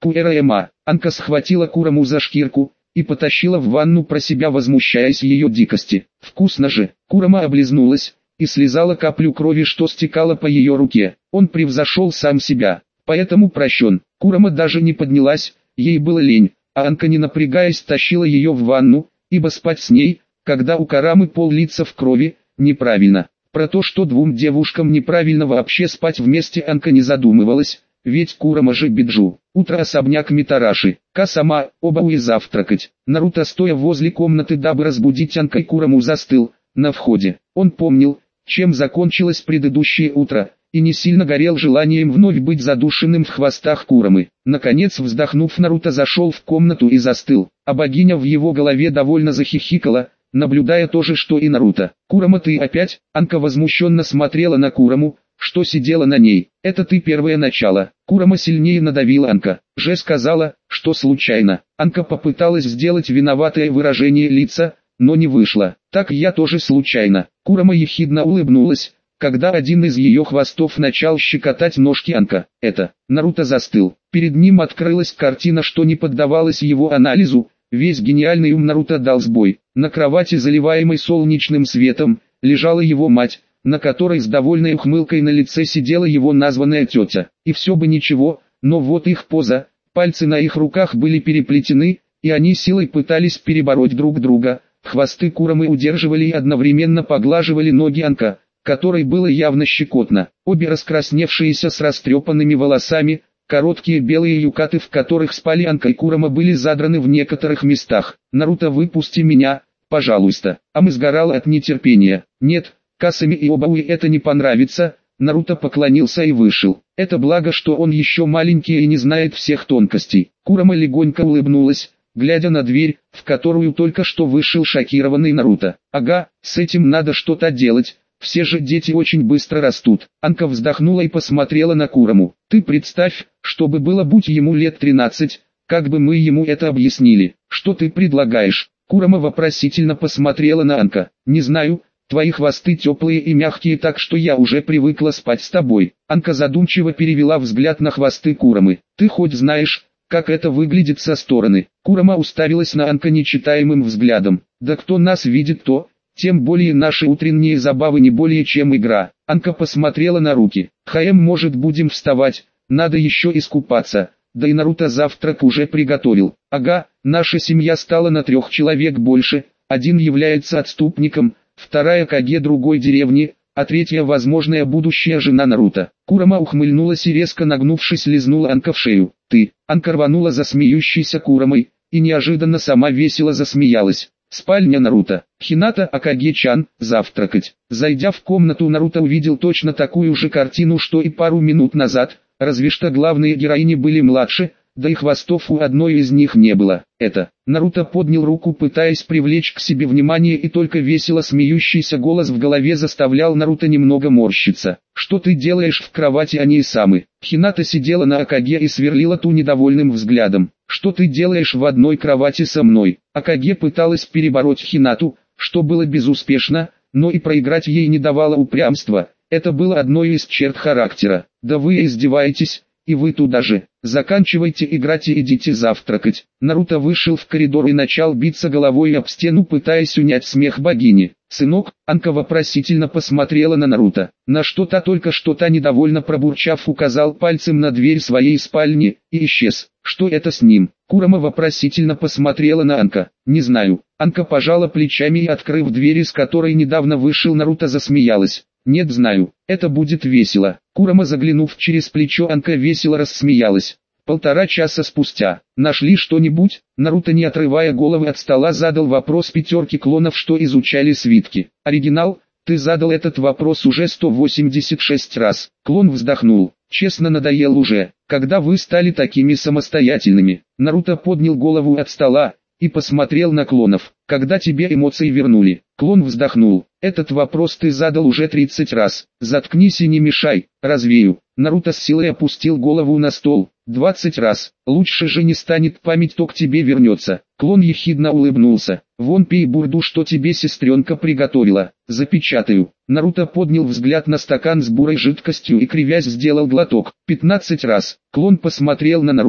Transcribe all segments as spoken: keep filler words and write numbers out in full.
Куэра-эма. Анка схватила Кураму за шкирку и потащила в ванну, про себя возмущаясь ее дикости. Вкусно же. Курама облизнулась и слезала каплю крови, что стекала по ее руке. Он превзошел сам себя, поэтому прощен. Курама даже не поднялась, ей было лень, а Анка, не напрягаясь, тащила ее в ванну, ибо спать с ней, когда у Курамы пол лица в крови, неправильно. Про то, что двум девушкам неправильно вообще спать вместе, Анка не задумывалась, ведь Курама же Биджу. Утро, особняк Митараши. Ка-сама, оба уи завтракать. Наруто, стоя возле комнаты, дабы разбудить Анка и Кураму, застыл на входе. Он помнил, чем закончилось предыдущее утро, и не сильно горел желанием вновь быть задушенным в хвостах Курамы. Наконец, вздохнув, Наруто зашел в комнату и застыл, а богиня в его голове довольно захихикала, наблюдая то же, что и Наруто. «Курама, ты опять?» Анка возмущенно смотрела на Кураму, что сидела на ней. «Это ты первое начало». Курама сильнее надавила. Анка же сказала, что случайно. Анка попыталась сделать виноватое выражение лица, но не вышло. «Так я тоже случайно». Курама ехидно улыбнулась, когда один из ее хвостов начал щекотать ножки Анка. Это. Наруто застыл. Перед ним открылась картина, что не поддавалась его анализу. Весь гениальный ум Наруто дал сбой. На кровати, заливаемой солнечным светом, лежала его мать, на которой с довольной ухмылкой на лице сидела его названная тетя. И все бы ничего, но вот их поза, пальцы на их руках были переплетены, и они силой пытались перебороть друг друга. Хвосты Курамы удерживали и одновременно поглаживали ноги Анка, которой было явно щекотно. Обе раскрасневшиеся с растрепанными волосами, короткие белые юкаты, в которых спали Анка и Курама, были задраны в некоторых местах. «Наруто, выпусти меня, пожалуйста». Ам сгорал от нетерпения. «Нет, Касами и Обауи это не понравится». Наруто поклонился и вышел. Это благо, что он еще маленький и не знает всех тонкостей. Курама легонько улыбнулась, глядя на дверь, в которую только что вышел шокированный Наруто. «Ага, с этим надо что-то делать. Все же дети очень быстро растут». Анка вздохнула и посмотрела на Кураму. «Ты представь, что бы было, будь ему лет тринадцать, как бы мы ему это объяснили. Что ты предлагаешь?» Курама вопросительно посмотрела на Анка. «Не знаю, твои хвосты теплые и мягкие, так что я уже привыкла спать с тобой». Анка задумчиво перевела взгляд на хвосты Курамы. «Ты хоть знаешь, как это выглядит со стороны?» Курама уставилась на Анка нечитаемым взглядом. «Да кто нас видит, то... тем более наши утренние забавы не более чем игра». Анка посмотрела на руки. «Хаэм, может, будем вставать? Надо еще искупаться. Да и Наруто завтрак уже приготовил». «Ага, наша семья стала на трех человек больше. Один является отступником, вторая Каге другой деревни, а третья возможная будущая жена Наруто». Курама ухмыльнулась и, резко нагнувшись, лизнула Анка в шею. «Ты». Анка рванула за смеющейся Курамой, и неожиданно сама весело засмеялась. Спальня Наруто. «Хината, Акаге-чан, завтракать». Зайдя в комнату, Наруто увидел точно такую же картину, что и пару минут назад, разве что главные героини были младше, да и хвостов у одной из них не было. «Это». Наруто поднял руку, пытаясь привлечь к себе внимание, и только весело смеющийся голос в голове заставлял Наруто немного морщиться. «Что ты делаешь в кровати, а не Исамы?» Хината сидела на Акаге и сверлила ту недовольным взглядом. «Что ты делаешь в одной кровати со мной?» Акаге пыталась перебороть Хинату, что было безуспешно, но и проиграть ей не давало упрямства. Это было одной из черт характера. «Да вы издеваетесь, и вы туда же. Заканчивайте играть и идите завтракать». Наруто вышел в коридор и начал биться головой об стену, пытаясь унять смех богини. «Сынок?» Анка вопросительно посмотрела на Наруто. На что-то только что-то недовольно пробурчав, указал пальцем на дверь своей спальни и исчез. «Что это с ним?» Курама вопросительно посмотрела на Анка. «Не знаю». Анка пожала плечами и, открыв дверь, из которой недавно вышел Наруто, засмеялась. «Нет, знаю, это будет весело». Курама, заглянув через плечо Анка, весело рассмеялась. Полтора часа спустя. «Нашли что-нибудь?» Наруто, не отрывая головы от стола, задал вопрос пятерке клонов, что изучали свитки. «Оригинал, ты задал этот вопрос уже сто восемьдесят шесть раз». Клон вздохнул. «Честно, надоел уже. Когда вы стали такими самостоятельными?» Наруто поднял голову от стола и посмотрел на клонов. «Когда тебе эмоции вернули?» Клон вздохнул. «Этот вопрос ты задал уже тридцать раз. Заткнись и не мешай, развею». Наруто с силой опустил голову на стол. «Двадцать раз. Лучше же не станет, память то к тебе вернется». Клон ехидно улыбнулся. «Вон пей бурду, что тебе сестренка приготовила. Запечатаю». Наруто поднял взгляд на стакан с бурой жидкостью и, кривясь, сделал глоток. «Пятнадцать раз». Клон посмотрел на Наруто.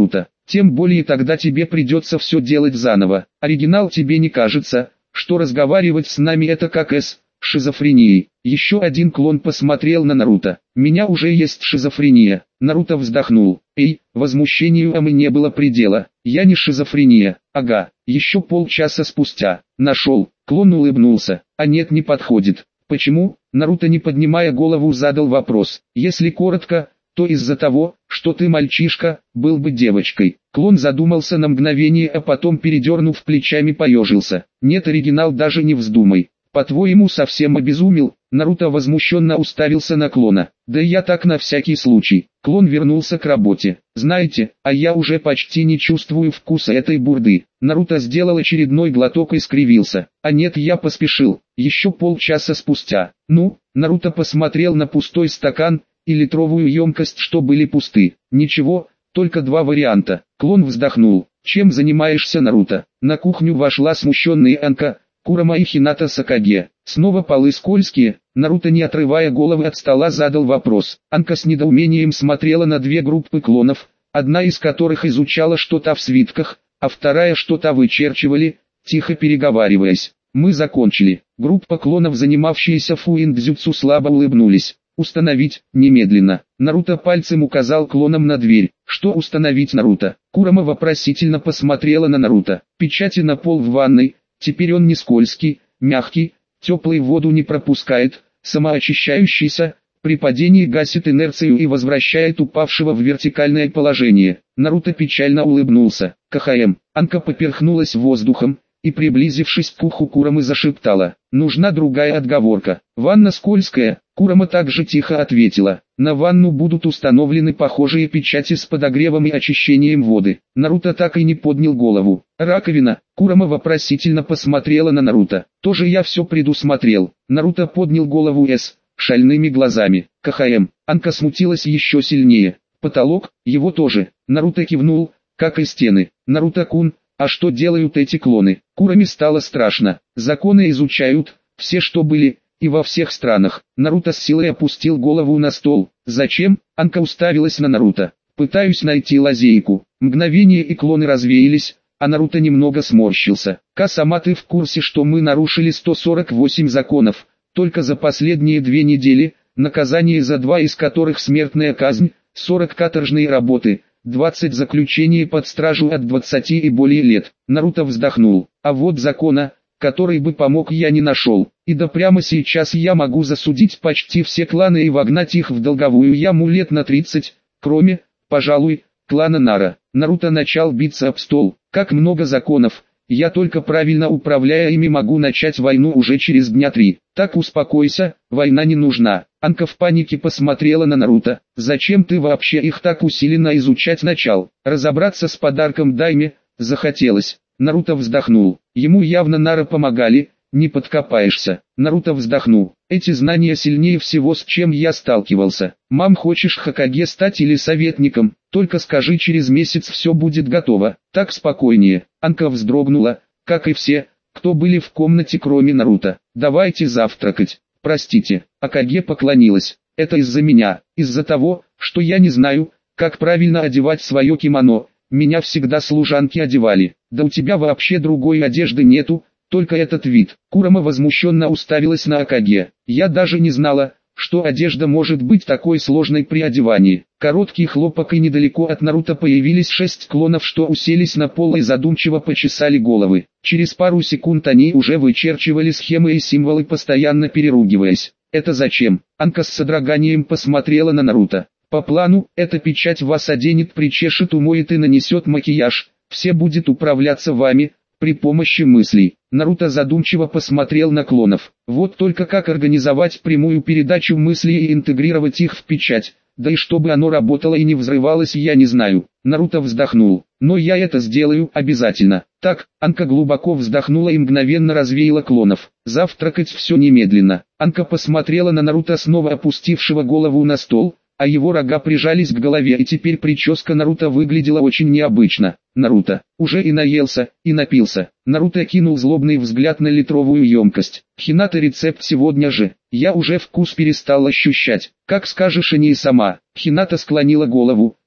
Тем более тогда тебе придется все делать заново. Оригинал, тебе не кажется, что разговаривать с нами это как с шизофренией? Еще один клон посмотрел на Наруто. Меня уже есть шизофрения. Наруто вздохнул. Эй, возмущению Амы не было предела. Я не шизофрения. Ага. Еще полчаса спустя. Нашел. Клон улыбнулся. А нет, не подходит. Почему? Наруто, не поднимая голову, задал вопрос. Если коротко, то из-за того, что ты мальчишка, был бы девочкой. Клон задумался на мгновение, а потом, передернув плечами, поежился. Нет, оригинал, даже не вздумай. По-твоему, совсем обезумел? Наруто возмущенно уставился на клона. Да я так на всякий случай. Клон вернулся к работе. Знаете, а я уже почти не чувствую вкуса этой бурды. Наруто сделал очередной глоток и скривился. А нет, я поспешил. Еще полчаса спустя. Ну, Наруто посмотрел на пустой стакан и литровую емкость, что были пусты. Ничего, только два варианта. Клон вздохнул. Чем занимаешься, Наруто? На кухню вошла смущенная Анка, Курама и Хината Сакаге. Снова полы скользкие. Наруто, не отрывая головы от стола, задал вопрос. Анка с недоумением смотрела на две группы клонов, одна из которых изучала что-то в свитках, а вторая что-то вычерчивали, тихо переговариваясь. Мы закончили. Группа клонов, занимавшаяся фуиндзюцу, слабо улыбнулись. Установить, немедленно. Наруто пальцем указал клонам на дверь. Что установить, Наруто? Курама вопросительно посмотрела на Наруто. Печати на пол в ванной. Теперь он не скользкий, мягкий, теплую воду не пропускает, самоочищающийся, при падении гасит инерцию и возвращает упавшего в вертикальное положение. Наруто печально улыбнулся. КХМ. Анка поперхнулась воздухом и, приблизившись к уху Курамы, зашептала. Нужна другая отговорка. Ванна скользкая. Курама также тихо ответила. На ванну будут установлены похожие печати с подогревом и очищением воды. Наруто так и не поднял голову. Раковина. Курама вопросительно посмотрела на Наруто. Тоже я все предусмотрел. Наруто поднял голову с шальными глазами. КХМ. Анка смутилась еще сильнее. Потолок, его тоже. Наруто кивнул, как и стены. Наруто-кун, а что делают эти клоны? Кураме стало страшно. Законы изучают, все что были, и во всех странах. Наруто с силой опустил голову на стол. Зачем? Анка уставилась на Наруто. Пытаюсь найти лазейку. Мгновение, и клоны развеялись, а Наруто немного сморщился. Ка-сама, ты в курсе, что мы нарушили сто сорок восемь законов, только за последние две недели, наказание за два из которых смертная казнь, сорок каторжные работы, двадцать заключений под стражу от двадцати и более лет. Наруто вздохнул. А вот закона, который бы помог, я не нашел. И да прямо сейчас я могу засудить почти все кланы и вогнать их в долговую яму лет на тридцать, кроме, пожалуй, клана Нара. Наруто начал биться об стол. Как много законов. Я только правильно управляя ими могу начать войну уже через дня три. Так успокойся, война не нужна. Анка в панике посмотрела на Наруто. Зачем ты вообще их так усиленно изучать начал? Разобраться с подарком Дайме захотелось. Наруто вздохнул. Ему явно Нара помогали, не подкопаешься. Наруто вздохнул. Эти знания сильнее всего, с чем я сталкивался. Мам, хочешь Хокаге стать или советником? Только скажи, через месяц все будет готово. Так спокойнее. Анка вздрогнула, как и все, кто были в комнате кроме Наруто. Давайте завтракать. Простите. Хокаге поклонилась. Это из-за меня. Из-за того, что я не знаю, как правильно одевать свое кимоно. Меня всегда служанки одевали. Да у тебя вообще другой одежды нету, только этот вид. Курама возмущенно уставилась на Хокаге. Я даже не знала, что одежда может быть такой сложной при одевании. Короткий хлопок, и недалеко от Наруто появились шесть клонов, что уселись на пол и задумчиво почесали головы. Через пару секунд они уже вычерчивали схемы и символы, постоянно переругиваясь. Это зачем? Анка с содроганием посмотрела на Наруто. По плану, эта печать вас оденет, причешет, умоет и нанесет макияж. Все будет управляться вами при помощи мыслей. Наруто задумчиво посмотрел на клонов. Вот только как организовать прямую передачу мыслей и интегрировать их в печать, да и чтобы оно работало и не взрывалось, я не знаю. Наруто вздохнул. Но я это сделаю обязательно. Так, Анка глубоко вздохнула и мгновенно развеяла клонов. Завтракать все немедленно. Анка посмотрела на Наруто, снова опустившего голову на стол, а его рога прижались к голове, и теперь прическа Наруто выглядела очень необычно. Наруто уже и наелся, и напился. Наруто кинул злобный взгляд на литровую емкость. Хината, рецепт сегодня же. Я уже вкус перестал ощущать. Как скажешь, и не сама. Хината склонила голову.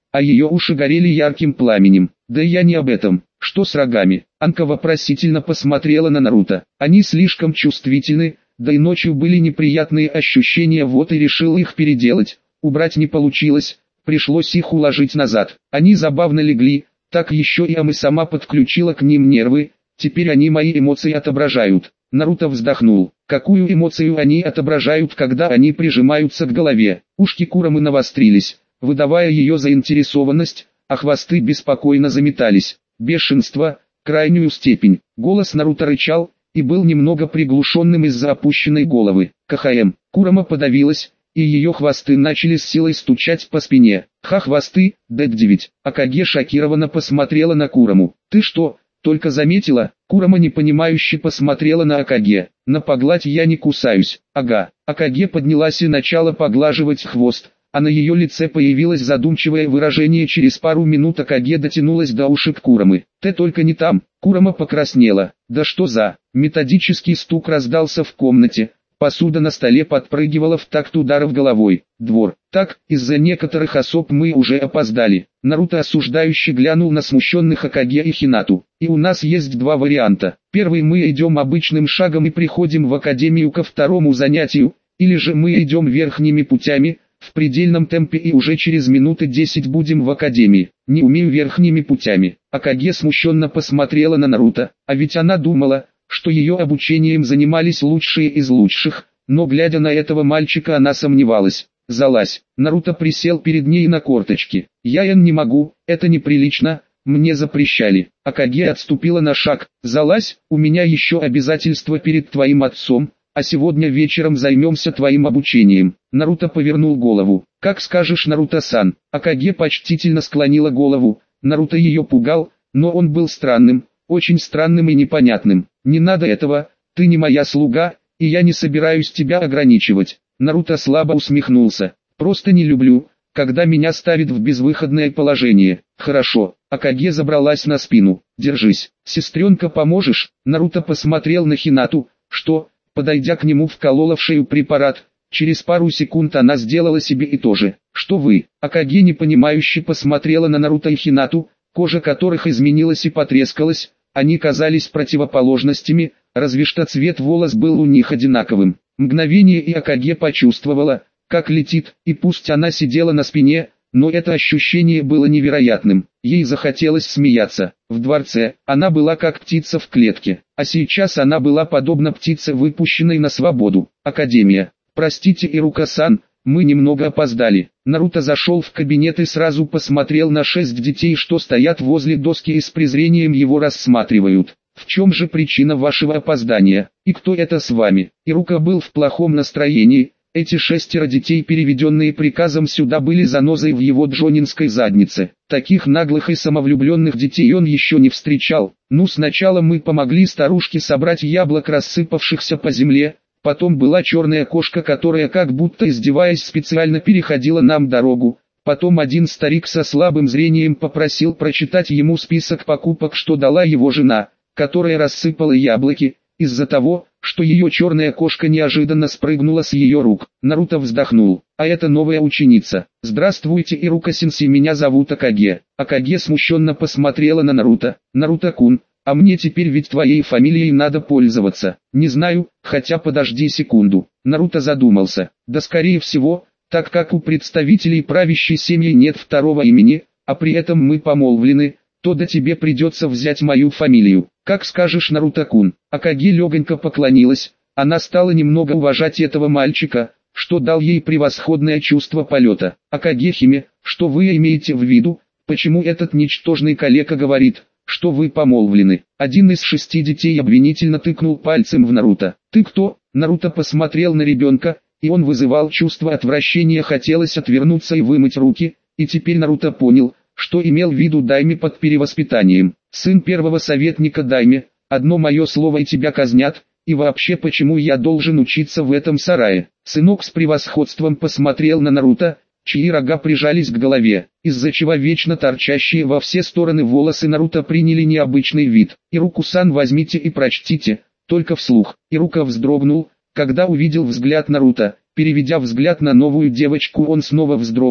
а ее уши горели ярким пламенем. Да я не об этом. Что с рогами? Анка вопросительно посмотрела на Наруто. Они слишком чувствительны, да и ночью были неприятные ощущения, вот и решил их переделать. Убрать не получилось, пришлось их уложить назад. Они забавно легли, так еще и Ама сама подключила к ним нервы, теперь они мои эмоции отображают. Наруто вздохнул. Какую эмоцию они отображают, когда они прижимаются к голове? Ушки Курамы навострились, выдавая ее заинтересованность, а хвосты беспокойно заметались. Бешенство, крайнюю степень. Голос Наруто рычал, и был немного приглушенным из-за опущенной головы. КХМ. Курама подавилась, и ее хвосты начали с силой стучать по спине. Ха, хвосты, дэд девять. Акаге шокированно посмотрела на Кураму. Ты что, только заметила? Курама непонимающе посмотрела на Акаге. На погладь я не кусаюсь. Ага. Акаге поднялась и начала поглаживать хвост, а на ее лице появилось задумчивое выражение. Через пару минут Акаге дотянулась до ушек Курамы. Ты только не там. Курама покраснела. Да что за... Методический стук раздался в комнате. Посуда на столе подпрыгивала в такт ударов головой. Двор. Так, из-за некоторых особ мы уже опоздали. Наруто осуждающе глянул на смущенных Акаге и Хинату. И у нас есть два варианта. Первый: мы идем обычным шагом и приходим в академию ко второму занятию, или же мы идем верхними путями, в предельном темпе, и уже через минуты десять будем в академии. Не умею верхними путями. Акаге смущенно посмотрела на Наруто, а ведь она думала, что ее обучением занимались лучшие из лучших, но глядя на этого мальчика она сомневалась. Залазь. Наруто присел перед ней на корточки. Я не могу, это неприлично, мне запрещали. Акаге отступила на шаг. Залазь, у меня еще обязательства перед твоим отцом, а сегодня вечером займемся твоим обучением. Наруто повернул голову. Как скажешь, Наруто-сан. Акаге почтительно склонила голову. Наруто ее пугал, но он был странным, очень странным и непонятным. Не надо этого, ты не моя слуга, и я не собираюсь тебя ограничивать. Наруто слабо усмехнулся. Просто не люблю, когда меня ставят в безвыходное положение. Хорошо. Акаге забралась на спину. Держись. Сестренка, поможешь? Наруто посмотрел на Хинату, что, подойдя к нему, вколола в шею препарат. Через пару секунд она сделала себе и то же. Что вы? Акаге непонимающе посмотрела на Наруто и Хинату, кожа которых изменилась и потрескалась. Они казались противоположностями, разве что цвет волос был у них одинаковым. Мгновение, и Акаге почувствовала, как летит, и пусть она сидела на спине, но это ощущение было невероятным. Ей захотелось смеяться. В дворце она была как птица в клетке, а сейчас она была подобна птице, выпущенной на свободу. Академия. Простите, Ирука-сан, мы немного опоздали. Наруто зашел в кабинет и сразу посмотрел на шесть детей, что стоят возле доски и с презрением его рассматривают. В чем же причина вашего опоздания? И кто это с вами? Ирука был в плохом настроении. Эти шестеро детей, переведенные приказом сюда, были занозой в его джонинской заднице. Таких наглых и самовлюбленных детей он еще не встречал. Ну, сначала мы помогли старушке собрать яблок, рассыпавшихся по земле. Потом была черная кошка, которая, как будто издеваясь, специально переходила нам дорогу. Потом один старик со слабым зрением попросил прочитать ему список покупок, что дала его жена, которая рассыпала яблоки, из-за того, что ее черная кошка неожиданно спрыгнула с ее рук. Наруто вздохнул. А это новая ученица. Здравствуйте, Ирука-сенсей, меня зовут Акаге. Акаге смущенно посмотрела на Наруто. Наруто-кун, а мне теперь ведь твоей фамилией надо пользоваться. Не знаю, хотя подожди секунду. Наруто задумался. Да скорее всего, так как у представителей правящей семьи нет второго имени, а при этом мы помолвлены, то да тебе придется взять мою фамилию. Как скажешь, Наруто-кун. Акаге легонько поклонилась. Она стала немного уважать этого мальчика, что дал ей превосходное чувство полета. Акаге-химе, что вы имеете в виду, почему этот ничтожный калека говорит, что вы помолвлены? Один из шести детей обвинительно тыкнул пальцем в Наруто. Ты кто? Наруто посмотрел на ребенка, и он вызывал чувство отвращения, хотелось отвернуться и вымыть руки, и теперь Наруто понял, что имел в виду Дайме под перевоспитанием. Сын первого советника Дайме, одно мое слово и тебя казнят, и вообще почему я должен учиться в этом сарае? Сынок с превосходством посмотрел на Наруто, чьи рога прижались к голове, из-за чего вечно торчащие во все стороны волосы Наруто приняли необычный вид. Ируку-сан, возьмите и прочтите, только вслух. Ирука вздрогнул, когда увидел взгляд Наруто. Переведя взгляд на новую девочку, он снова вздрогнул,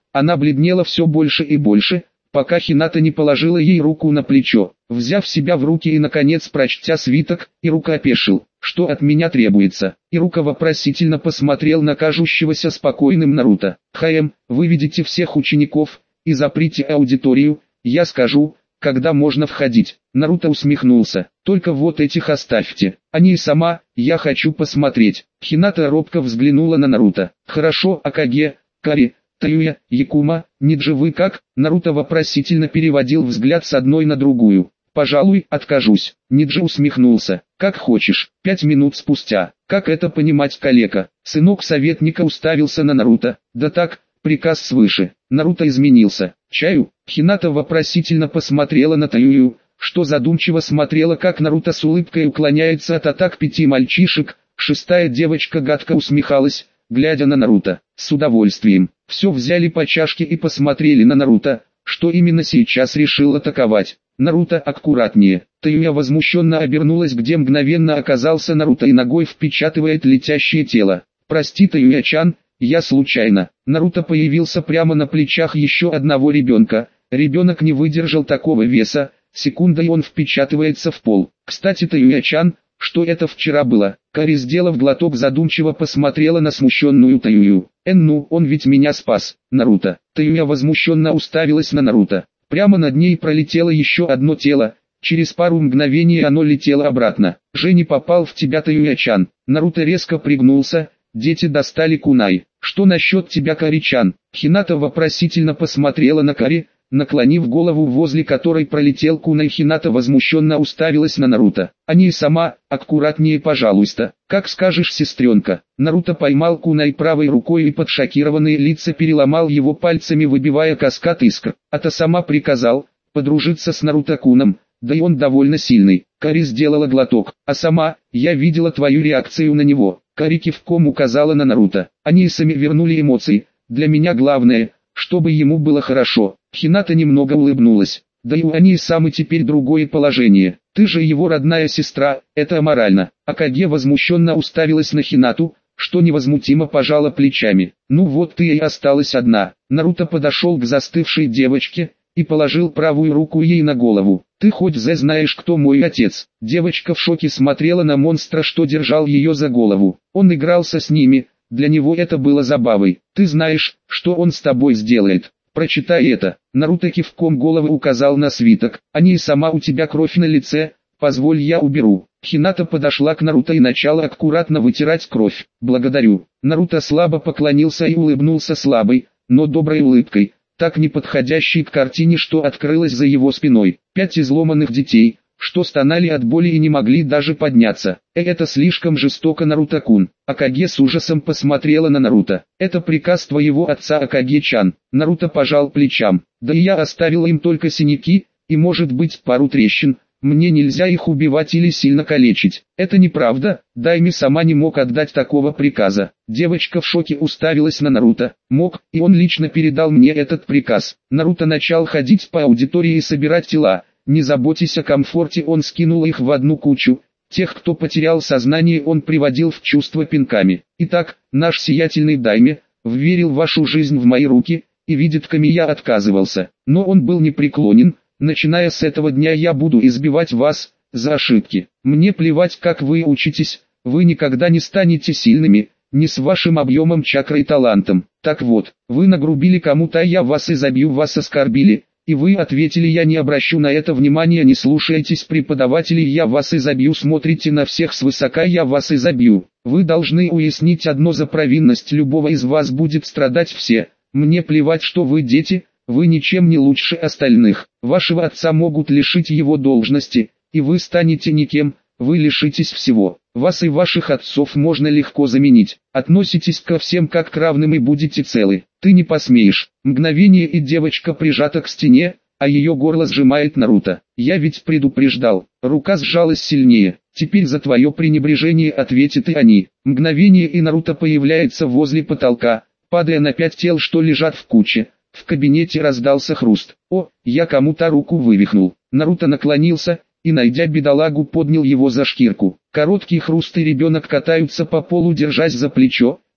Она бледнела все больше и больше, пока Хината не положила ей руку на плечо. Взяв себя в руки и наконец прочтя свиток, Ирука опешил. «Что от меня требуется?» Ирука вопросительно посмотрел на кажущегося спокойным Наруто. «Хаэм, выведите всех учеников и заприте аудиторию, я скажу, когда можно входить». Наруто усмехнулся. «Только вот этих оставьте. Они и сама, я хочу посмотреть». Хината робко взглянула на Наруто. «Хорошо, Акаге, Кари, Таюя, Якума, Ниджи, вы как?» Наруто вопросительно переводил взгляд с одной на другую. «Пожалуй, откажусь». Ниджи усмехнулся. «Как хочешь». Пять минут спустя. «Как это понимать, калека?» Сынок советника уставился на Наруто. «Да так, приказ свыше». Наруто изменился. «Чаю?» Хината вопросительно посмотрела на Таюю, что задумчиво смотрела, как Наруто с улыбкой уклоняется от атак пяти мальчишек. Шестая девочка гадко усмехалась, глядя на Наруто. С удовольствием. Все взяли по чашке и посмотрели на Наруто, что именно сейчас решил атаковать. «Наруто, аккуратнее». Таюя возмущенно обернулась, где мгновенно оказался Наруто и ногой впечатывает летящее тело. «Прости, Таюя-чан, я случайно». Наруто появился прямо на плечах еще одного ребенка. Ребенок не выдержал такого веса, секундой он впечатывается в пол. «Кстати, Таюя-чан, что это вчера было?» Кари, сделав глоток, задумчиво посмотрела на смущенную Таюю. «Эн, ну, он ведь меня спас, Наруто». Таюя возмущенно уставилась на Наруто. Прямо над ней пролетело еще одно тело, через пару мгновений оно летело обратно. «Жени попал в тебя, Таюя-чан». Наруто резко пригнулся, дети достали кунай. «Что насчет тебя, Кари-чан?» Хината вопросительно посмотрела на Кари, наклонив голову, возле которой пролетел кунай. Хината возмущенно уставилась на Наруто. «Они и сама, аккуратнее, пожалуйста». «Как скажешь, сестренка». Наруто поймал кунай правой рукой и под шокированные лица переломал его пальцами, выбивая каскад искр. А та сама приказал подружиться с Наруто-куном, да и он довольно сильный. Кари сделала глоток. «А сама, я видела твою реакцию на него». Кари кивком указала на Наруто. «Они и сами вернули эмоции. Для меня главное, чтобы ему было хорошо». Хината немного улыбнулась. «Да и у они и самы теперь другое положение. Ты же его родная сестра, это аморально». Акаге возмущенно уставилась на Хинату, что невозмутимо пожала плечами. «Ну вот ты и осталась одна». Наруто подошел к застывшей девочке и положил правую руку ей на голову. «Ты хоть зе знаешь, кто мой отец?» Девочка в шоке смотрела на монстра, что держал ее за голову. Он игрался с ними, для него это было забавой. «Ты знаешь, что он с тобой сделает? Прочитай это». Наруто кивком головы указал на свиток. «Они и сама, у тебя кровь на лице, позволь я уберу». Хината подошла к Наруто и начала аккуратно вытирать кровь. «Благодарю». Наруто слабо поклонился и улыбнулся слабой, но доброй улыбкой, так неподходящей к картине, что открылась за его спиной. Пять изломанных детей, что стонали от боли и не могли даже подняться. Э, это слишком жестоко, Наруто-кун. Акаге с ужасом посмотрела на Наруто. «Это приказ твоего отца, Акаге-чан». Наруто пожал плечам. «Да и я оставила им только синяки, и может быть пару трещин. Мне нельзя их убивать или сильно калечить». «Это неправда, Дайми сама не мог отдать такого приказа». Девочка в шоке уставилась на Наруто. «Мог, и он лично передал мне этот приказ». Наруто начал ходить по аудитории и собирать тела. Не заботясь о комфорте, он скинул их в одну кучу. Тех, кто потерял сознание, он приводил в чувство пинками. «Итак, наш сиятельный Дайми вверил вашу жизнь в мои руки, и видит Ками, я отказывался. Но он был непреклонен. Начиная с этого дня я буду избивать вас за ошибки. Мне плевать, как вы учитесь, вы никогда не станете сильными, не с вашим объемом чакры и талантом. Так вот, вы нагрубили кому-то, я вас изобью, вас оскорбили, и вы ответили, я не обращу на это внимания, не слушаетесь преподавателей, я вас изобью, смотрите на всех свысока, я вас изобью. Вы должны уяснить одно: за провинность любого из вас будет страдать все. Мне плевать, что вы дети, вы ничем не лучше остальных. Вашего отца могут лишить его должности, и вы станете никем, вы лишитесь всего. Вас и ваших отцов можно легко заменить. Относитесь ко всем как к равным и будете целы. Ты не посмеешь». Мгновение, и девочка прижата к стене, а ее горло сжимает Наруто. «Я ведь предупреждал». Рука сжалась сильнее. «Теперь за твое пренебрежение ответят и они». Мгновение, и Наруто появляется возле потолка, падая на пять тел, что лежат в куче. В кабинете раздался хруст. «О, я кому-то руку вывихнул». Наруто наклонился и, найдя бедолагу, поднял его за шкирку. Короткий хруст, и ребенок катаются по полу, держась за плечо.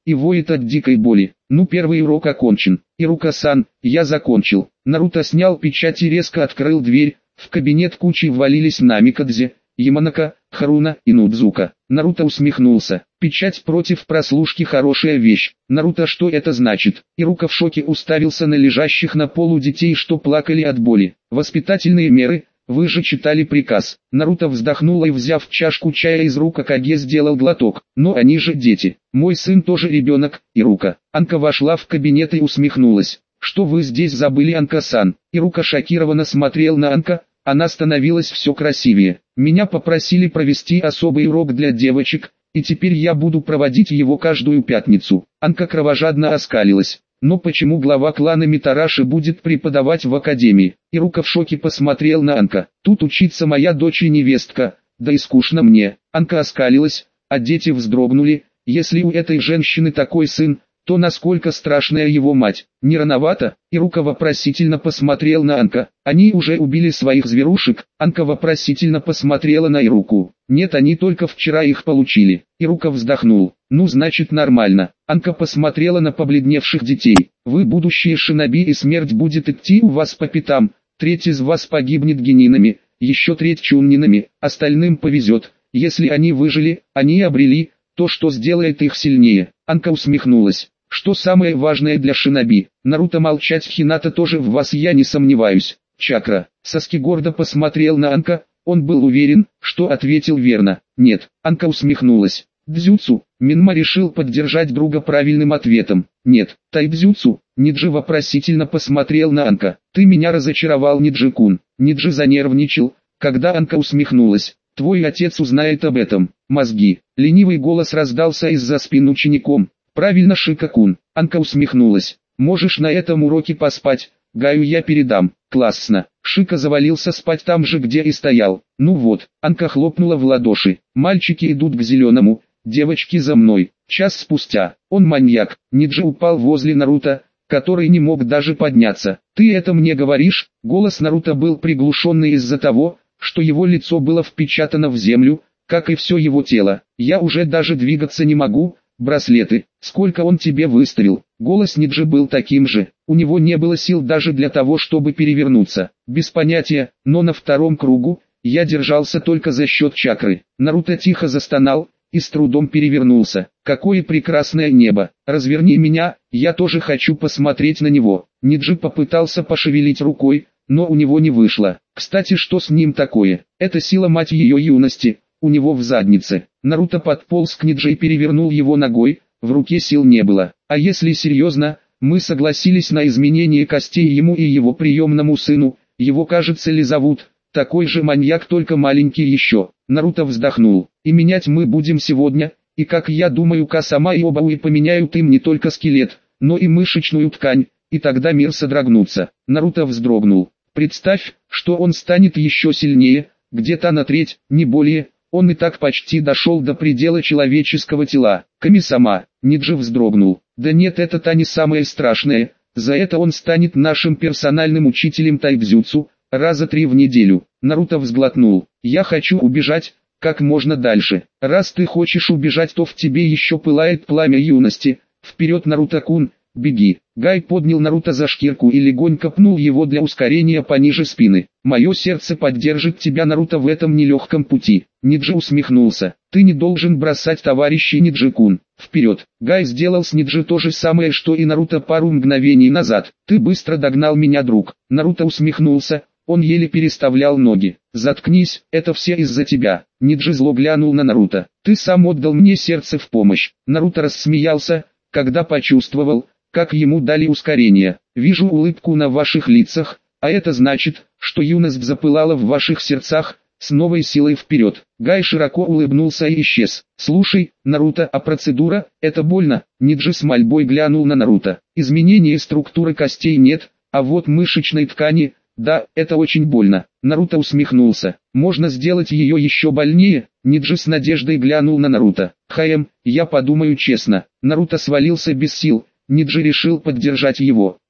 и воет от дикой боли. Ну, первый урок окончен. Ирука-сан, я закончил. Наруто снял печать и резко открыл дверь. В кабинет кучей ввалились Намикадзе, Яманака, Харуна и Нудзука. Наруто усмехнулся. Печать против прослушки хорошая вещь. Наруто, что это значит? Ирука в шоке уставился на лежащих на полу детей, что плакали от боли. Воспитательные меры. Вы же читали приказ. Наруто вздохнул и, взяв чашку чая из рук Акаге, сделал глоток. Но они же дети. Мой сын тоже ребенок, Ирука. Анка вошла в кабинет и усмехнулась. Что вы здесь забыли, Анка-сан? Ирука шокированно смотрел на Анка. Она становилась все красивее. Меня попросили провести особый урок для девочек, и теперь я буду проводить его каждую пятницу. Анка кровожадно оскалилась. Но почему глава клана Митараши будет преподавать в академии? Ирука в шоке посмотрел на Анка. Тут учится моя дочь и невестка, да и скучно мне. Анка оскалилась, а дети вздрогнули. Если у этой женщины такой сын, то насколько страшная его мать? Не рановато? Ирука вопросительно посмотрел на Анка. Они уже убили своих зверушек? Анка вопросительно посмотрела на Ируку. Нет, они только вчера их получили. Ирука вздохнул. Ну, значит, нормально. Анка посмотрела на побледневших детей. Вы будущие шиноби, и смерть будет идти у вас по пятам. Треть из вас погибнет генинами, еще треть чуннинами, остальным повезет. Если они выжили, они обрели то, что сделает их сильнее. Анка усмехнулась. Что самое важное для шиноби? Наруто молчать, Хината тоже в вас, я не сомневаюсь. Чакра. Саски гордо посмотрел на Анка. Он был уверен, что ответил верно. Нет. Анка усмехнулась. Дзюцу. Минма решил поддержать друга правильным ответом. Нет. Тайдзюцу. Ниджи вопросительно посмотрел на Анка. Ты меня разочаровал, Ниджи-кун. Ниджи занервничал, когда Анка усмехнулась. Твой отец узнает об этом. Мозги. Ленивый голос раздался из-за спин учеником. Правильно, Шика-кун. Анка усмехнулась. Можешь на этом уроке поспать. Гаю я передам. Классно. Шика завалился спать там же, где и стоял. Ну вот. Анка хлопнула в ладоши. Мальчики идут к зеленому. Девочки за мной. Час спустя. Он маньяк. Ниджи упал возле Наруто, который не мог даже подняться. Ты это мне говоришь? Голос Наруто был приглушенный из-за того, что его лицо было впечатано в землю, как и все его тело. Я уже даже двигаться не могу. Браслеты. Сколько он тебе выставил? Голос Ниджи был таким же. У него не было сил даже для того, чтобы перевернуться. Без понятия, но на втором кругу я держался только за счет чакры. Наруто тихо застонал и с трудом перевернулся. Какое прекрасное небо. Разверни меня, я тоже хочу посмотреть на него. Ниджи попытался пошевелить рукой, но у него не вышло. Кстати, что с ним такое? Это сила, мать ее, юности. У него в заднице. Наруто подполз к Ниджи и перевернул его ногой, в руке сил не было. А если серьезно, мы согласились на изменение костей ему и его приемному сыну, его, кажется ли, зовут, такой же маньяк, только маленький еще. Наруто вздохнул. И менять мы будем сегодня, и как я думаю, Касама и Обауи поменяют им не только скелет, но и мышечную ткань, и тогда мир содрогнутся. Наруто вздрогнул. Представь, что он станет еще сильнее, где-то на треть, не более. Он и так почти дошел до предела человеческого тела. Ками-сама. Ниджи вздрогнул. Да нет, это-то не самое страшное. За это он станет нашим персональным учителем тайдзюцу, раза три в неделю. Наруто взглотнул. Я хочу убежать, как можно дальше. Раз ты хочешь убежать, то в тебе еще пылает пламя юности. Вперед, Наруто-кун, беги. Гай поднял Наруто за шкирку и легонько пнул его для ускорения пониже спины. Мое сердце поддержит тебя, Наруто, в этом нелегком пути. Ниджи усмехнулся. Ты не должен бросать товарищей, Ниджи-кун. Вперед. Гай сделал с Ниджи то же самое, что и Наруто пару мгновений назад. Ты быстро догнал меня, друг. Наруто усмехнулся. Он еле переставлял ноги. Заткнись, это все из-за тебя. Ниджи зло глянул на Наруто. Ты сам отдал мне сердце в помощь. Наруто рассмеялся, когда почувствовал, как ему дали ускорение. Вижу улыбку на ваших лицах, а это значит, что юность запылала в ваших сердцах, с новой силой вперед. Гай широко улыбнулся и исчез. Слушай, Наруто, а процедура, это больно? Ниджи с мольбой глянул на Наруто. Изменения структуры костей нет, а вот мышечной ткани, да, это очень больно. Наруто усмехнулся. Можно сделать ее еще больнее? Ниджи с надеждой глянул на Наруто. Хаем, я подумаю честно. Наруто свалился без сил. Ниджи решил поддержать его.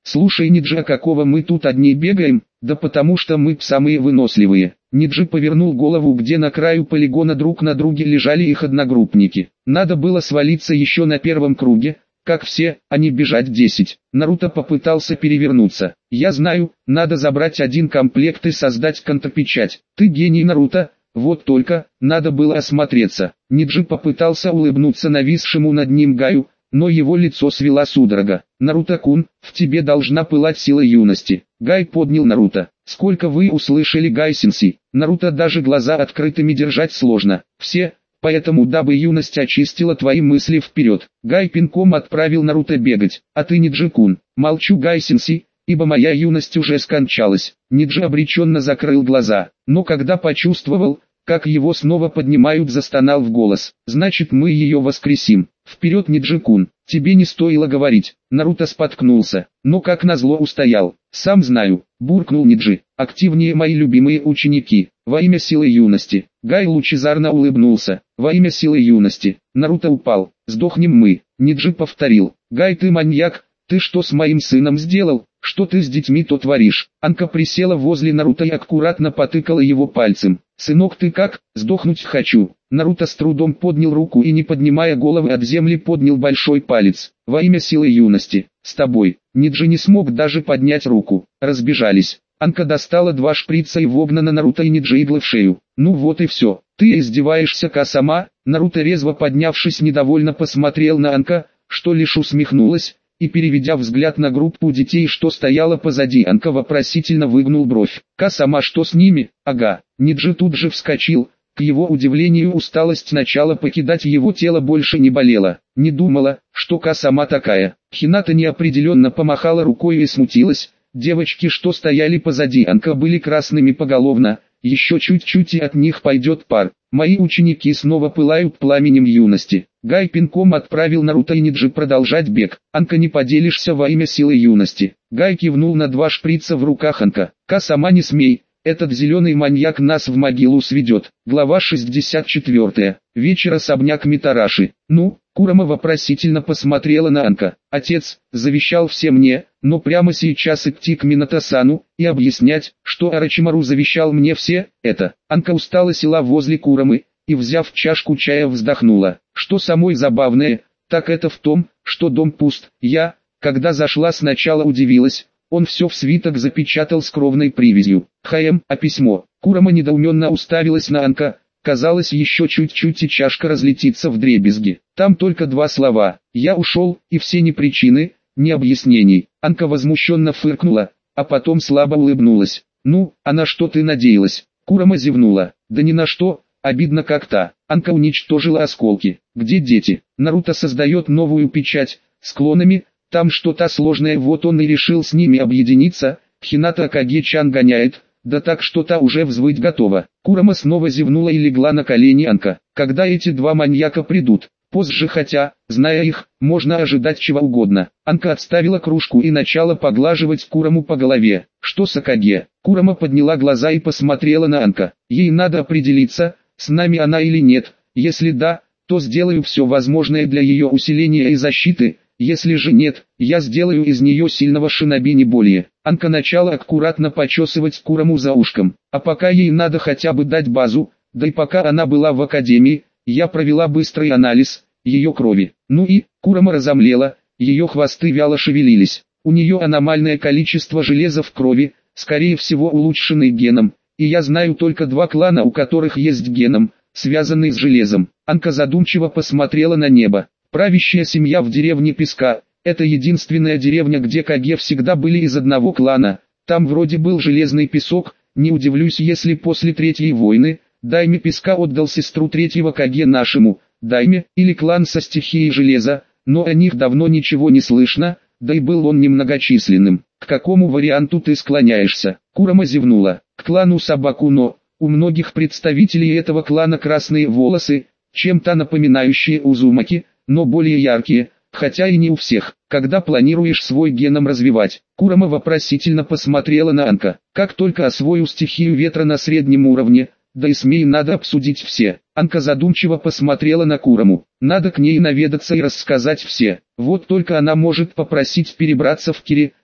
Слушай, Ниджи, а какого мы тут одни бегаем? Да потому что мы самые выносливые. Ниджи повернул голову, где на краю полигона друг на друге лежали их одногруппники. Надо было свалиться еще на первом круге, как все, а не бежать десять. Наруто попытался перевернуться. Я знаю, надо забрать один комплект и создать контопечать. Ты гений, Наруто. Вот только, надо было осмотреться. Ниджи попытался улыбнуться нависшему над ним Гаю, но его лицо свела судорога. Наруто-кун, в тебе должна пылать сила юности. Гай поднял Наруто. Сколько вы услышали, Гай-сенсей? Наруто даже глаза открытыми держать сложно. Все, поэтому дабы юность очистила твои мысли вперед. Гай пинком отправил Наруто бегать. А ты, Ниджи-кун? Молчу, Гай-сенсей, ибо моя юность уже скончалась. Ниджи обреченно закрыл глаза, но когда почувствовал, как его снова поднимают, застонал в голос. Значит, мы ее воскресим. Вперед, Ниджи-кун, тебе не стоило говорить. Наруто споткнулся, но как назло устоял. Сам знаю, буркнул Ниджи. Активнее, мои любимые ученики. Во имя силы юности. Гай лучезарно улыбнулся. Во имя силы юности. Наруто упал. Сдохнем мы. Ниджи повторил. Гай, ты маньяк. Ты что с моим сыном сделал? Что ты с детьми то творишь? Анка присела возле Наруто и аккуратно потыкала его пальцем. Сынок, ты как? Сдохнуть хочу. Наруто с трудом поднял руку и, не поднимая головы от земли, поднял большой палец. Во имя силы юности. С тобой. Ниджи не смог даже поднять руку. Разбежались. Анка достала два шприца и вогнана Наруто и Ниджи иглы в шею. Ну вот и все. Ты издеваешься, Касама? Наруто, резво поднявшись, недовольно посмотрел на Анка, что лишь усмехнулась, и, переведя взгляд на группу детей, что стояла позади, Анка вопросительно выгнул бровь. «Касама, что с ними?» «Ага». Ниджи тут же вскочил. К его удивлению, усталость начала покидать его тело, больше не болела. Не думала, что Касама такая. Хината неопределенно помахала рукой и смутилась. Девочки, что стояли позади Анка, были красными поголовно. Еще чуть-чуть и от них пойдет пар. Мои ученики снова пылают пламенем юности. Гай пинком отправил Наруто и Ниджи продолжать бег. Анка, не поделишься во имя силы юности. Гай кивнул на два шприца в руках Анка. Касама, не смей. Этот зеленый маньяк нас в могилу сведет. Глава шестьдесят четыре. Вечер, особняк Митараши. Ну, Курама вопросительно посмотрела на Анка. Отец завещал все мне, но прямо сейчас идти к Минато-сану и объяснять, что Орочимару завещал мне все, это. Анка устало села возле Курамы и, взяв чашку чая, вздохнула. Что самое забавное, так это в том, что дом пуст. Я, когда зашла, сначала удивилась. Он все в свиток запечатал с кровной привязью. Хаем, а письмо? Курама недоуменно уставилась на Анка. Казалось, еще чуть-чуть и чашка разлетится вдребезги. Там только два слова. Я ушел, и все ни причины, ни объяснений. Анка возмущенно фыркнула, а потом слабо улыбнулась. Ну, а на что ты надеялась? Курама зевнула. Да ни на что, обидно как-то. Анка уничтожила осколки. Где дети? Наруто создает новую печать, с клонами. Там что-то сложное, вот он и решил с ними объединиться. Хината Акаге-чан гоняет, да так что-то уже взвыть готово. Курама снова зевнула и легла на колени Анка. Когда эти два маньяка придут? Позже, хотя, зная их, можно ожидать чего угодно. Анка отставила кружку и начала поглаживать Кураму по голове. Что с Акаге? Курама подняла глаза и посмотрела на Анка. Ей надо определиться, с нами она или нет. Если да, то сделаю все возможное для ее усиления и защиты. Если же нет, я сделаю из нее сильного шиноби, не более. Анка начала аккуратно почесывать Кураму за ушком. А пока ей надо хотя бы дать базу, да и пока она была в академии, я провела быстрый анализ ее крови. Ну и, Курама разомлела, ее хвосты вяло шевелились. У нее аномальное количество железа в крови, скорее всего улучшенный геном. И я знаю только два клана, у которых есть геном, связанный с железом. Анка задумчиво посмотрела на небо. Правящая семья в деревне Песка. Это единственная деревня, где Каге всегда были из одного клана. Там вроде был железный песок. Не удивлюсь, если после Третьей войны Дайме Песка отдал сестру третьего Каге нашему Дайме, или клан со стихией железа, но о них давно ничего не слышно, да и был он немногочисленным. К какому варианту ты склоняешься? Курама зевнула. К клану Сабакуно. У многих представителей этого клана красные волосы, чем-то напоминающие Узумаки, но более яркие, хотя и не у всех. Когда планируешь свой геном развивать? Курама вопросительно посмотрела на Анка. Как только освою стихию ветра на среднем уровне, да и с ней надо обсудить все. Анка задумчиво посмотрела на Кураму. Надо к ней наведаться и рассказать все. Вот только она может попросить перебраться в Кири,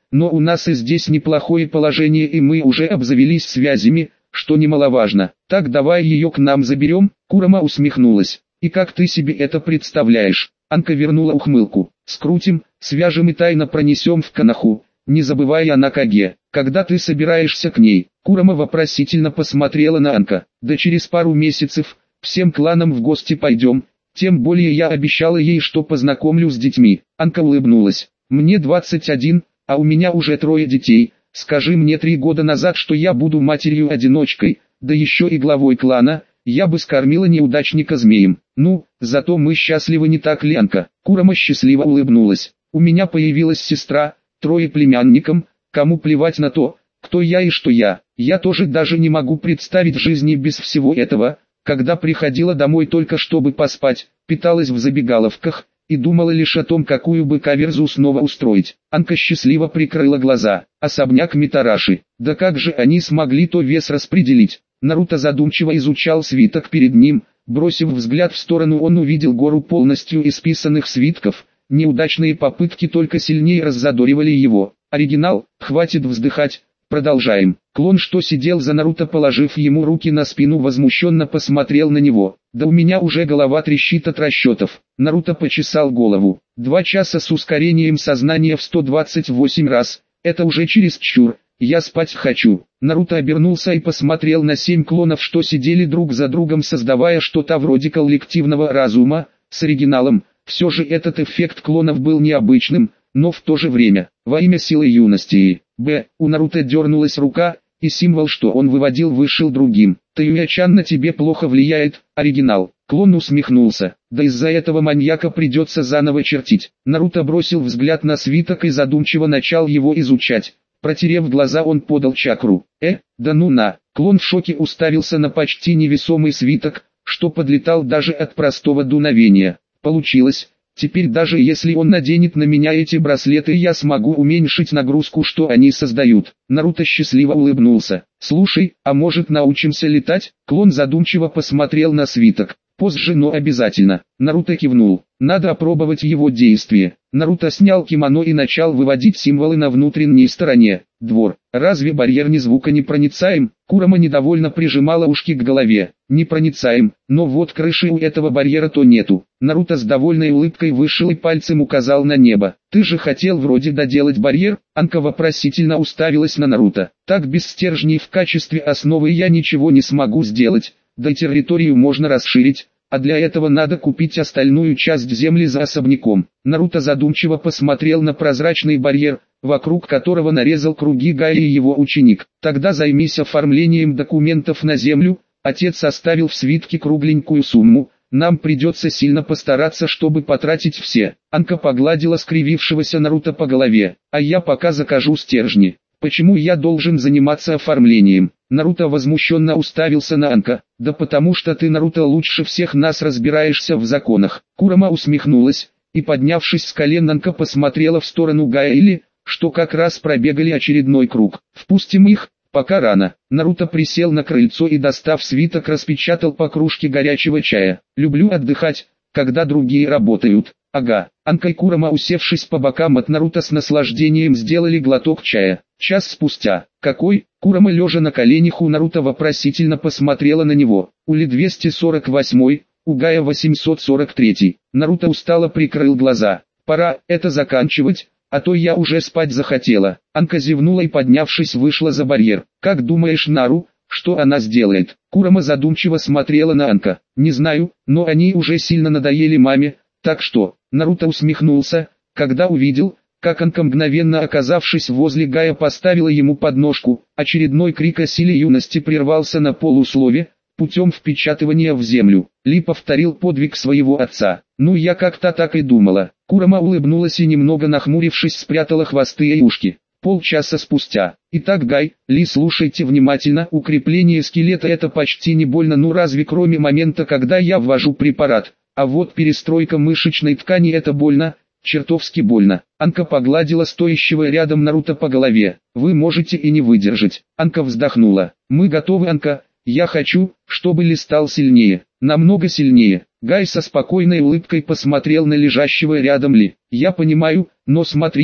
но у нас и здесь неплохое положение и мы уже обзавелись связями, что немаловажно. Так давай ее к нам заберем?» Курама усмехнулась. «И как ты себе это представляешь?» Анка вернула ухмылку. «Скрутим, свяжем и тайно пронесем в Канаху, не забывая о Накаге. Когда ты собираешься к ней?» Курама вопросительно посмотрела на Анка. «Да через пару месяцев, всем кланам в гости пойдем, тем более я обещала ей, что познакомлю с детьми». Анка улыбнулась. «Мне двадцать один, а у меня уже трое детей. Скажи мне три года назад, что я буду матерью-одиночкой, да еще и главой клана, я бы скормила неудачника змеем. Ну, зато мы счастливы, не так ли, Анка?» Курама счастливо улыбнулась. «У меня появилась сестра, трое племянникам, кому плевать на то, кто я и что я. Я тоже даже не могу представить жизни без всего этого, когда приходила домой только чтобы поспать, питалась в забегаловках и думала лишь о том, какую бы каверзу снова устроить». Анка счастливо прикрыла глаза. Особняк Митараши. Да как же они смогли то вес распределить? Наруто задумчиво изучал свиток перед ним. Бросив взгляд в сторону, он увидел гору полностью исписанных свитков. Неудачные попытки только сильнее раззадоривали его. Оригинал, хватит вздыхать, продолжаем. Клон, что сидел за Наруто, положив ему руки на спину, возмущенно посмотрел на него. «Да у меня уже голова трещит от расчетов». Наруто почесал голову. «Два часа с ускорением сознания в сто двадцать восемь раз. Это уже чересчур. Я спать хочу». Наруто обернулся и посмотрел на семь клонов, что сидели друг за другом, создавая что-то вроде коллективного разума, с оригиналом. Все же этот эффект клонов был необычным, но в то же время, во имя силы юности. Б. У Наруто дернулась рука, и символ, что он выводил, вышел другим. «Таюя-чан на тебе плохо влияет, оригинал». Клон усмехнулся. «Да из-за этого маньяка придется заново чертить». Наруто бросил взгляд на свиток и задумчиво начал его изучать. Протерев глаза, он подал чакру. «Э, да ну на!» Клон в шоке уставился на почти невесомый свиток, что подлетал даже от простого дуновения. «Получилось. Теперь даже если он наденет на меня эти браслеты, я смогу уменьшить нагрузку, что они создают». Наруто счастливо улыбнулся. «Слушай, а может научимся летать?» Клон задумчиво посмотрел на свиток. «Позже, но обязательно». Наруто кивнул. «Надо опробовать его действие». Наруто снял кимоно и начал выводить символы на внутренней стороне. Двор. «Разве барьер не звуконепроницаем?» Курама недовольно прижимала ушки к голове. «Непроницаем, но вот крыши у этого барьера то нету». Наруто с довольной улыбкой вышел и пальцем указал на небо. «Ты же хотел вроде доделать барьер?» Анка вопросительно уставилась на Наруто. «Так без стержней в качестве основы я ничего не смогу сделать, да и территорию можно расширить. А для этого надо купить остальную часть земли за особняком». Наруто задумчиво посмотрел на прозрачный барьер, вокруг которого нарезал круги Гай и его ученик. «Тогда займись оформлением документов на землю». Отец оставил в свитке кругленькую сумму. «Нам придется сильно постараться, чтобы потратить все». Анка погладила скривившегося Наруто по голове. «А я пока закажу стержни». «Почему я должен заниматься оформлением?» Наруто возмущенно уставился на Анка. «Да потому что ты, Наруто, лучше всех нас разбираешься в законах». Курама усмехнулась, и поднявшись с колен, Анка посмотрела в сторону Гая или, что как раз пробегали очередной круг. «Впустим их, пока рано». Наруто присел на крыльцо и, достав свиток, распечатал по кружке горячего чая. «Люблю отдыхать, когда другие работают». «Ага». Анка и Курама, усевшись по бокам от Наруто, с наслаждением сделали глоток чая. Час спустя. «Какой?» Курама, лежа на коленях у Наруто, вопросительно посмотрела на него. «Ули двести сорок восемь, у Гая восемьсот сорок три». Наруто устало прикрыл глаза. «Пора это заканчивать, а то я уже спать захотела». Анка зевнула и, поднявшись, вышла за барьер. «Как думаешь, Нару, что она сделает?» Курама задумчиво смотрела на Анка. «Не знаю, но они уже сильно надоели маме, так что...» Наруто усмехнулся, когда увидел, как Анка, мгновенно оказавшись возле Гая, поставила ему подножку. Очередной крик о силе юности прервался на полуслове, путем впечатывания в землю. Ли повторил подвиг своего отца. «Ну, я как-то так и думала». Курама улыбнулась и, немного нахмурившись, спрятала хвосты и ушки. Полчаса спустя. «Итак, Гай, Ли, слушайте внимательно. Укрепление скелета — это почти не больно, ну разве кроме момента, когда я ввожу препарат. А вот перестройка мышечной ткани — это больно, чертовски больно». Анка погладила стоящего рядом Наруто по голове. «Вы можете и не выдержать». Анка вздохнула. «Мы готовы, Анка. Я хочу, чтобы Ли стал сильнее. Намного сильнее». Гай со спокойной улыбкой посмотрел на лежащего рядом Ли. «Я понимаю, но смотри,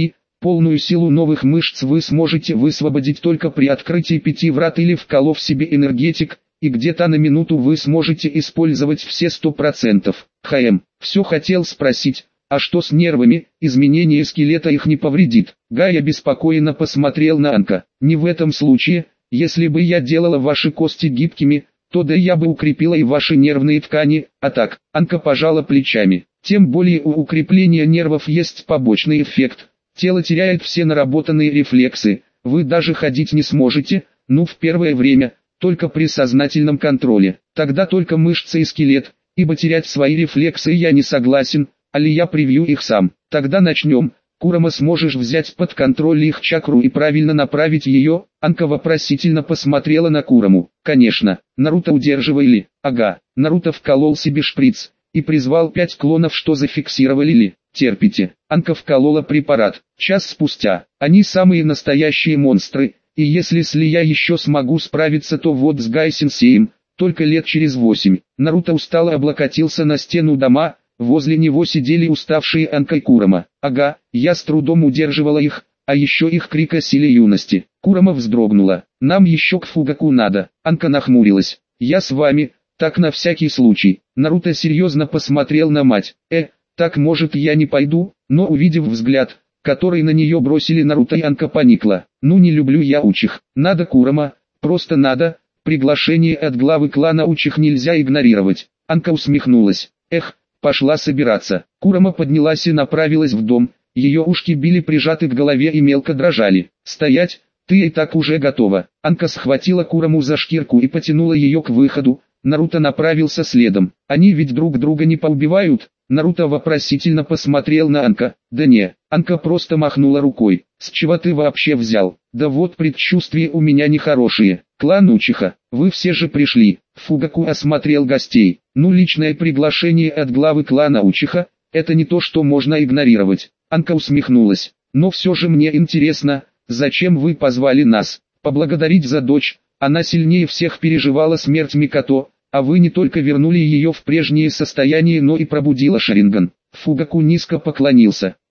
Полную силу новых мышц вы сможете высвободить только при открытии пяти врат или вколов себе энергетик, и где-то на минуту вы сможете использовать все сто процентов. ХМ. Все хотел спросить, а что с нервами, изменение скелета их не повредит? Гай обеспокоенно посмотрел на Анка. Не в этом случае, если бы я делала ваши кости гибкими, то да я бы укрепила и ваши нервные ткани, а так, Анка пожала плечами. Тем более у укрепления нервов есть побочный эффект. Тело теряет все наработанные рефлексы, вы даже ходить не сможете, ну в первое время, только при сознательном контроле. Тогда только мышцы и скелет, ибо терять свои рефлексы я не согласен, али я привью их сам. Тогда начнем. Курама, сможешь взять под контроль их чакру и правильно направить ее? Анка вопросительно посмотрела на Кураму. Конечно, Наруто удерживай ли? Ага, Наруто вколол себе шприц и призвал пять клонов, что зафиксировали ли. Терпите. Анка вколола препарат. Час спустя. Они самые настоящие монстры, и если с Ли я еще смогу справиться, то вот с Гай-сенсеем, только лет через восемь. Наруто устало облокотился на стену дома, возле него сидели уставшие Анка и Курама. Ага, я с трудом удерживала их, а еще их крик о силе юности. Курама вздрогнула. Нам еще к Фугаку надо. Анка нахмурилась. Я с вами, так на всякий случай. Наруто серьезно посмотрел на мать. Э, так может я не пойду, но увидев взгляд, который на нее бросили Наруто и Анка, поникла. Ну не люблю я учих. Надо, Курама, просто надо. Приглашение от главы клана учих нельзя игнорировать. Анка усмехнулась. Эх, пошла собираться. Курама поднялась и направилась в дом. Ее ушки были прижаты к голове и мелко дрожали. Стоять, ты и так уже готова. Анка схватила Кураму за шкирку и потянула ее к выходу. Наруто направился следом. Они ведь друг друга не поубивают? Наруто вопросительно посмотрел на Анка. Да не, Анка просто махнула рукой. С чего ты вообще взял? Да вот предчувствия у меня нехорошие. Клан Учиха, вы все же пришли. Фугаку осмотрел гостей. Ну, личное приглашение от главы клана Учиха, это не то, что можно игнорировать. Анка усмехнулась. Но все же мне интересно, зачем вы позвали нас? Поблагодарить за дочь. Она сильнее всех переживала смерть Микото, а вы не только вернули ее в прежнее состояние, но и пробудила Шаринган. Фугаку низко поклонился.